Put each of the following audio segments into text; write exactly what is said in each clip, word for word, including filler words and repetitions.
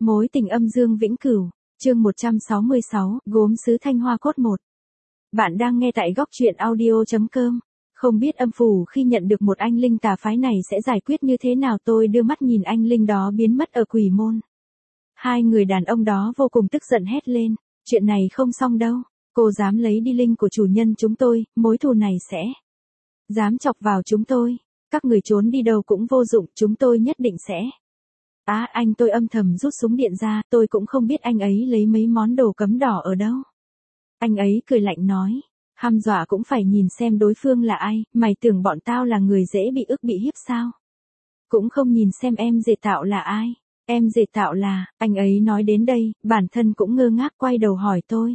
Mối tình âm dương vĩnh cửu, chương một trăm sáu mươi sáu, gốm sứ Thanh Hoa cốt một. Bạn đang nghe tại góc truyện audio.com. Không biết âm phủ khi nhận được một anh linh tà phái này sẽ giải quyết như thế nào, tôi đưa mắt nhìn anh linh đó biến mất ở quỷ môn. Hai người đàn ông đó vô cùng tức giận hét lên, chuyện này không xong đâu, cô dám lấy đi linh của chủ nhân chúng tôi, mối thù này sẽ dám chọc vào chúng tôi, các người trốn đi đâu cũng vô dụng, chúng tôi nhất định sẽ. Á, à, anh tôi âm thầm rút súng điện ra, tôi cũng không biết anh ấy lấy mấy món đồ cấm đỏ ở đâu. Anh ấy cười lạnh nói, hăm dọa cũng phải nhìn xem đối phương là ai, mày tưởng bọn tao là người dễ bị ức bị hiếp sao? Cũng không nhìn xem em dệt tạo là ai, em dệt tạo là, anh ấy nói đến đây, bản thân cũng ngơ ngác quay đầu hỏi tôi.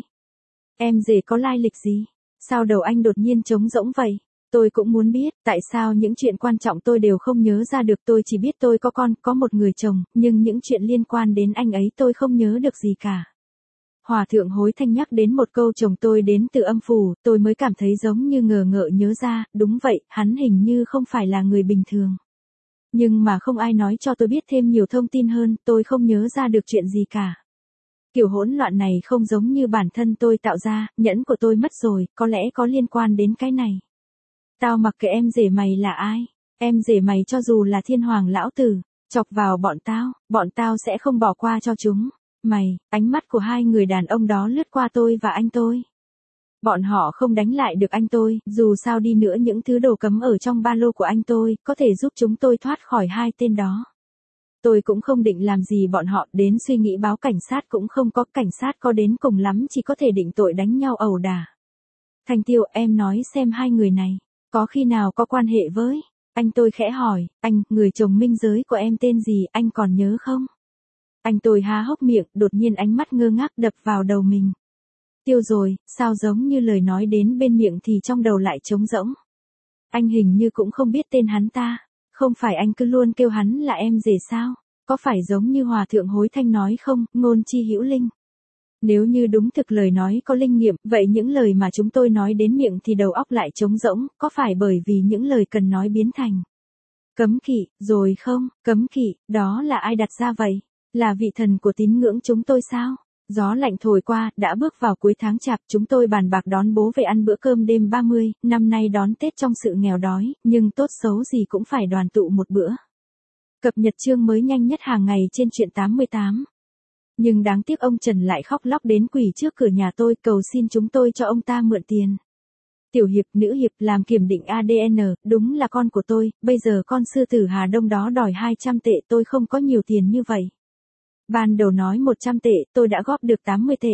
Em dệt có lai lịch gì? Sao đầu anh đột nhiên trống rỗng vậy? Tôi cũng muốn biết, tại sao những chuyện quan trọng tôi đều không nhớ ra được, tôi chỉ biết tôi có con, có một người chồng, nhưng những chuyện liên quan đến anh ấy tôi không nhớ được gì cả. Hòa thượng Hối Thanh nhắc đến một câu chồng tôi đến từ âm phủ, tôi mới cảm thấy giống như ngờ ngợ nhớ ra, đúng vậy, hắn hình như không phải là người bình thường. Nhưng mà không ai nói cho tôi biết thêm nhiều thông tin hơn, tôi không nhớ ra được chuyện gì cả. Kiểu hỗn loạn này không giống như bản thân tôi tạo ra, nhẫn của tôi mất rồi, có lẽ có liên quan đến cái này. Tao mặc kệ em rể mày là ai, em rể mày cho dù là thiên hoàng lão tử, chọc vào bọn tao, bọn tao sẽ không bỏ qua cho chúng. Mày, ánh mắt của hai người đàn ông đó lướt qua tôi và anh tôi. Bọn họ không đánh lại được anh tôi, dù sao đi nữa những thứ đồ cấm ở trong ba lô của anh tôi, có thể giúp chúng tôi thoát khỏi hai tên đó. Tôi cũng không định làm gì bọn họ, đến suy nghĩ báo cảnh sát cũng không có, cảnh sát có đến cùng lắm chỉ có thể định tội đánh nhau ẩu đả. Thanh Tiêu, em nói xem hai người này, có khi nào có quan hệ với? Anh tôi khẽ hỏi, anh, người chồng minh giới của em tên gì, anh còn nhớ không? Anh tôi há hốc miệng, đột nhiên ánh mắt ngơ ngác đập vào đầu mình. Tiêu rồi, sao giống như lời nói đến bên miệng thì trong đầu lại trống rỗng. Anh hình như cũng không biết tên hắn ta, không phải anh cứ luôn kêu hắn là em rể sao? Có phải giống như Hòa thượng Hối Thanh nói không, ngôn chi hữu linh? Nếu như đúng thực lời nói có linh nghiệm, vậy những lời mà chúng tôi nói đến miệng thì đầu óc lại trống rỗng, có phải bởi vì những lời cần nói biến thành cấm kỵ, rồi không? Cấm kỵ, đó là ai đặt ra vậy? Là vị thần của tín ngưỡng chúng tôi sao? Gió lạnh thổi qua, đã bước vào cuối tháng chạp, chúng tôi bàn bạc đón bố về ăn bữa cơm đêm ba mươi, năm nay đón Tết trong sự nghèo đói, nhưng tốt xấu gì cũng phải đoàn tụ một bữa. Cập nhật chương mới nhanh nhất hàng ngày trên truyện tám mươi tám. Nhưng đáng tiếc ông Trần lại khóc lóc đến quỳ trước cửa nhà tôi cầu xin chúng tôi cho ông ta mượn tiền. Tiểu Hiệp, nữ Hiệp làm kiểm định a đê en, đúng là con của tôi, bây giờ con sư tử Hà Đông đó đòi hai trăm tệ, tôi không có nhiều tiền như vậy. Ban đầu nói một trăm tệ, tôi đã góp được tám mươi tệ.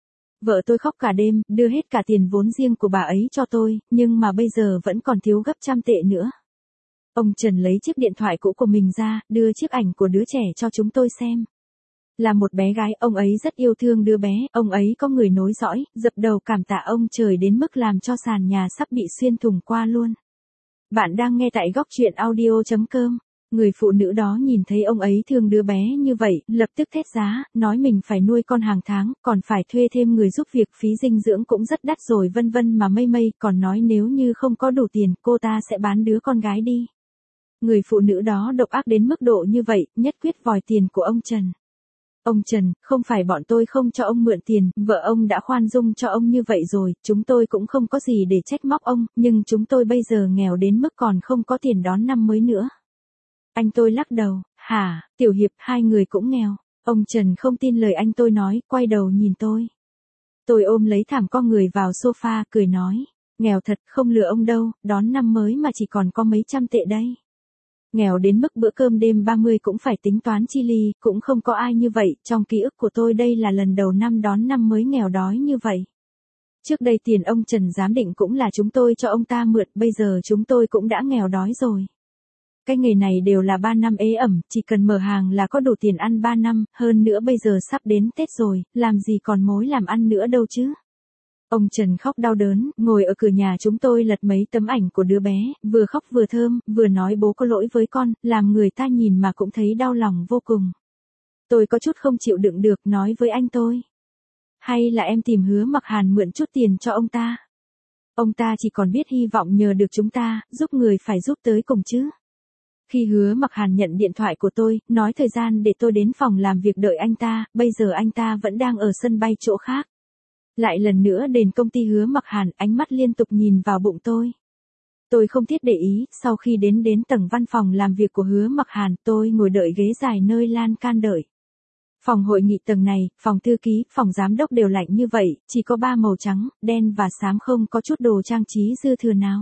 Vợ tôi khóc cả đêm, đưa hết cả tiền vốn riêng của bà ấy cho tôi, nhưng mà bây giờ vẫn còn thiếu gấp trăm tệ nữa. Ông Trần lấy chiếc điện thoại cũ của mình ra, đưa chiếc ảnh của đứa trẻ cho chúng tôi xem. Là một bé gái, ông ấy rất yêu thương đứa bé, ông ấy có người nối dõi, dập đầu cảm tạ ông trời đến mức làm cho sàn nhà sắp bị xuyên thủng qua luôn. Bạn đang nghe tại góc truyện audio.com. Người phụ nữ đó nhìn thấy ông ấy thương đứa bé như vậy, lập tức thét giá, nói mình phải nuôi con hàng tháng, còn phải thuê thêm người giúp việc, phí dinh dưỡng cũng rất đắt rồi vân vân mà mây mây, còn nói nếu như không có đủ tiền, cô ta sẽ bán đứa con gái đi. Người phụ nữ đó độc ác đến mức độ như vậy, nhất quyết vòi tiền của ông Trần. Ông Trần, không phải bọn tôi không cho ông mượn tiền, vợ ông đã khoan dung cho ông như vậy rồi, chúng tôi cũng không có gì để trách móc ông, nhưng chúng tôi bây giờ nghèo đến mức còn không có tiền đón năm mới nữa. Anh tôi lắc đầu, hả, Tiểu Hiệp, hai người cũng nghèo. Ông Trần không tin lời anh tôi nói, quay đầu nhìn tôi. Tôi ôm lấy thảm con người vào sofa, cười nói, nghèo thật, không lừa ông đâu, đón năm mới mà chỉ còn có mấy trăm tệ đây. Nghèo đến mức bữa cơm đêm ba mươi cũng phải tính toán chi ly, cũng không có ai như vậy, trong ký ức của tôi đây là lần đầu năm đón năm mới nghèo đói như vậy. Trước đây tiền ông Trần giám định cũng là chúng tôi cho ông ta mượn, bây giờ chúng tôi cũng đã nghèo đói rồi. Cái nghề này đều là ba năm ế ẩm, chỉ cần mở hàng là có đủ tiền ăn ba năm, hơn nữa bây giờ sắp đến Tết rồi, làm gì còn mối làm ăn nữa đâu chứ. Ông Trần khóc đau đớn, ngồi ở cửa nhà chúng tôi lật mấy tấm ảnh của đứa bé, vừa khóc vừa thơm, vừa nói bố có lỗi với con, làm người ta nhìn mà cũng thấy đau lòng vô cùng. Tôi có chút không chịu đựng được, nói với anh tôi. Hay là em tìm Hứa Mặc Hàn mượn chút tiền cho ông ta. Ông ta chỉ còn biết hy vọng nhờ được chúng ta, giúp người phải giúp tới cùng chứ. Khi Hứa Mặc Hàn nhận điện thoại của tôi, nói thời gian để tôi đến phòng làm việc đợi anh ta, bây giờ anh ta vẫn đang ở sân bay chỗ khác. Lại lần nữa đến công ty Hứa Mặc Hàn, ánh mắt liên tục nhìn vào bụng tôi. Tôi không thiết để ý, sau khi đến đến tầng văn phòng làm việc của Hứa Mặc Hàn, tôi ngồi đợi ghế dài nơi lan can đợi. Phòng hội nghị tầng này, phòng thư ký, phòng giám đốc đều lạnh như vậy, chỉ có ba màu trắng, đen và xám, không có chút đồ trang trí dư thừa nào.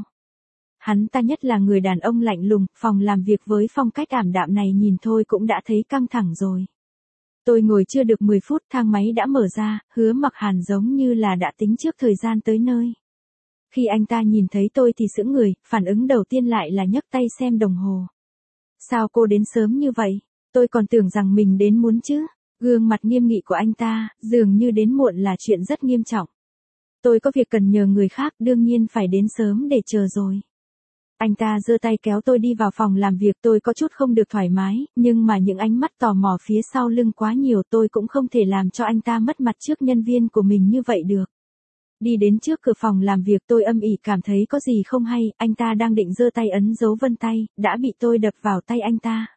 Hắn ta nhất là người đàn ông lạnh lùng, phòng làm việc với phong cách ảm đạm này nhìn thôi cũng đã thấy căng thẳng rồi. Tôi ngồi chưa được mười phút, thang máy đã mở ra, Hứa Mặc Hàn giống như là đã tính trước thời gian tới nơi. Khi anh ta nhìn thấy tôi thì sững người, phản ứng đầu tiên lại là nhấc tay xem đồng hồ. Sao cô đến sớm như vậy? Tôi còn tưởng rằng mình đến muộn chứ. Gương mặt nghiêm nghị của anh ta, dường như đến muộn là chuyện rất nghiêm trọng. Tôi có việc cần nhờ người khác, đương nhiên phải đến sớm để chờ rồi. Anh ta giơ tay kéo tôi đi vào phòng làm việc, tôi có chút không được thoải mái, nhưng mà những ánh mắt tò mò phía sau lưng quá nhiều, tôi cũng không thể làm cho anh ta mất mặt trước nhân viên của mình như vậy được. Đi đến trước cửa phòng làm việc, tôi âm ỉ cảm thấy có gì không hay, anh ta đang định giơ tay ấn dấu vân tay, đã bị tôi đập vào tay anh ta.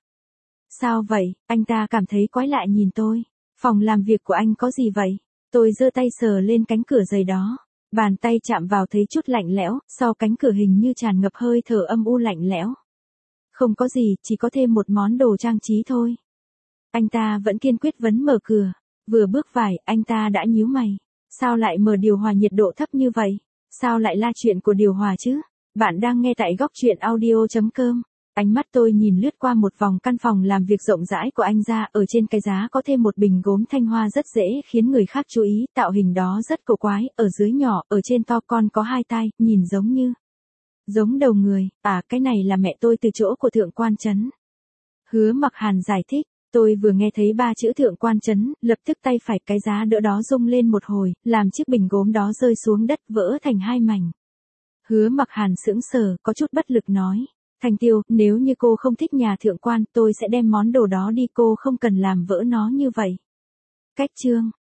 Sao vậy? Anh ta cảm thấy quái lạ nhìn tôi. Phòng làm việc của anh có gì vậy? Tôi giơ tay sờ lên cánh cửa dày đó. Bàn tay chạm vào thấy chút lạnh lẽo, sau cánh cửa hình như tràn ngập hơi thở âm u lạnh lẽo. Không có gì, chỉ có thêm một món đồ trang trí thôi. Anh ta vẫn kiên quyết vấn mở cửa. Vừa bước vài, anh ta đã nhíu mày. Sao lại mở điều hòa nhiệt độ thấp như vậy? Sao lại la chuyện của điều hòa chứ? Bạn đang nghe tại góc truyện audio chấm com. Ánh mắt tôi nhìn lướt qua một vòng căn phòng làm việc rộng rãi của anh ra, ở trên cái giá có thêm một bình gốm thanh hoa rất dễ khiến người khác chú ý, tạo hình đó rất cổ quái, ở dưới nhỏ, ở trên to con có hai tai, nhìn giống như giống đầu người. À, cái này là mẹ tôi từ chỗ của thượng quan trấn. Hứa Mặc Hàn giải thích. Tôi vừa nghe thấy ba chữ thượng quan trấn, lập tức tay phải cái giá đỡ đó rung lên một hồi, làm chiếc bình gốm đó rơi xuống đất vỡ thành hai mảnh. Hứa Mặc Hàn sững sờ, có chút bất lực nói. Thành Tiêu, nếu như cô không thích nhà thượng quan, tôi sẽ đem món đồ đó đi, cô không cần làm vỡ nó như vậy. Cách chương.